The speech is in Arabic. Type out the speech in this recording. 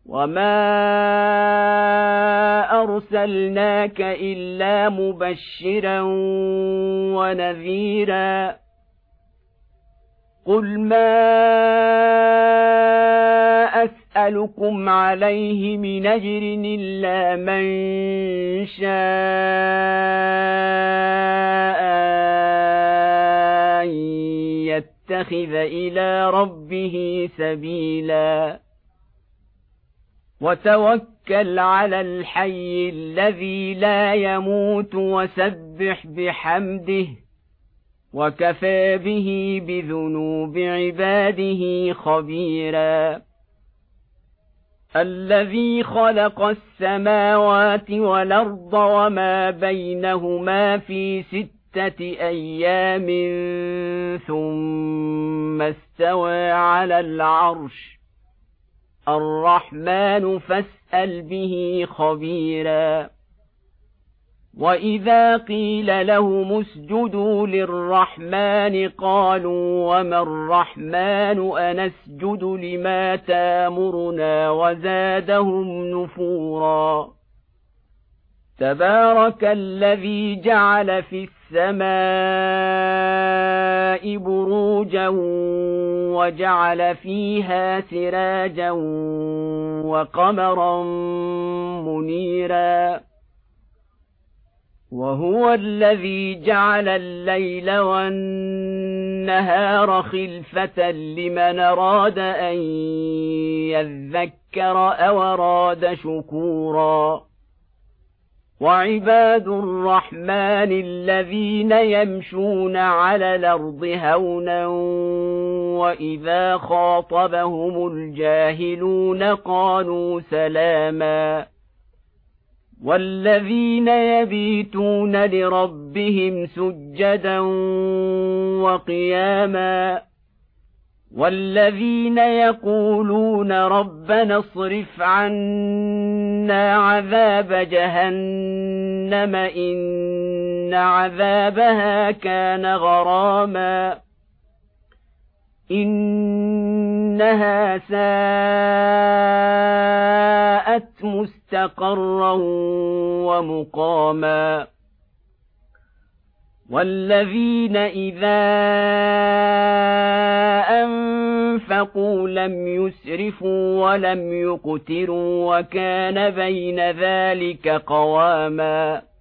وما أرسلناك إلا مبشرا ونذيرا قل ما أسألكم عليه من أجر إلا من شاء أن يتخذ إلى ربه سبيلا وتوكل على الحي الذي لا يموت وسبح بحمده وكفى به بذنوب عباده خبيرا الذي خلق السماوات والأرض وما بينهما في 6 أيام ثم استوى على العرش الرحمن فاسأل به خبيرا وإذا قيل لهم اسجدوا للرحمن قالوا وما الرحمن أنسجد لما تامرنا وزادهم نفورا تبارك الذي جعل في السماء بروجا وجعل فيها سراجا وقمرا منيرا وهو الذي جعل الليل والنهار خلفة لمن أراد أن يذكر أو أراد شكورا وعباد الرحمن الذين يمشون على الأرض هونا وإذا خاطبهم الجاهلون قالوا سلاما والذين يبيتون لربهم سجدا وقياما والذين يقولون ربنا اصرف عنا عذاب جهنم إن عذابها كان غراما إنها ساءت مستقرا ومقاما والذين إذا أنفقوا لم يسرفوا ولم يقتروا وكان بين ذلك قواما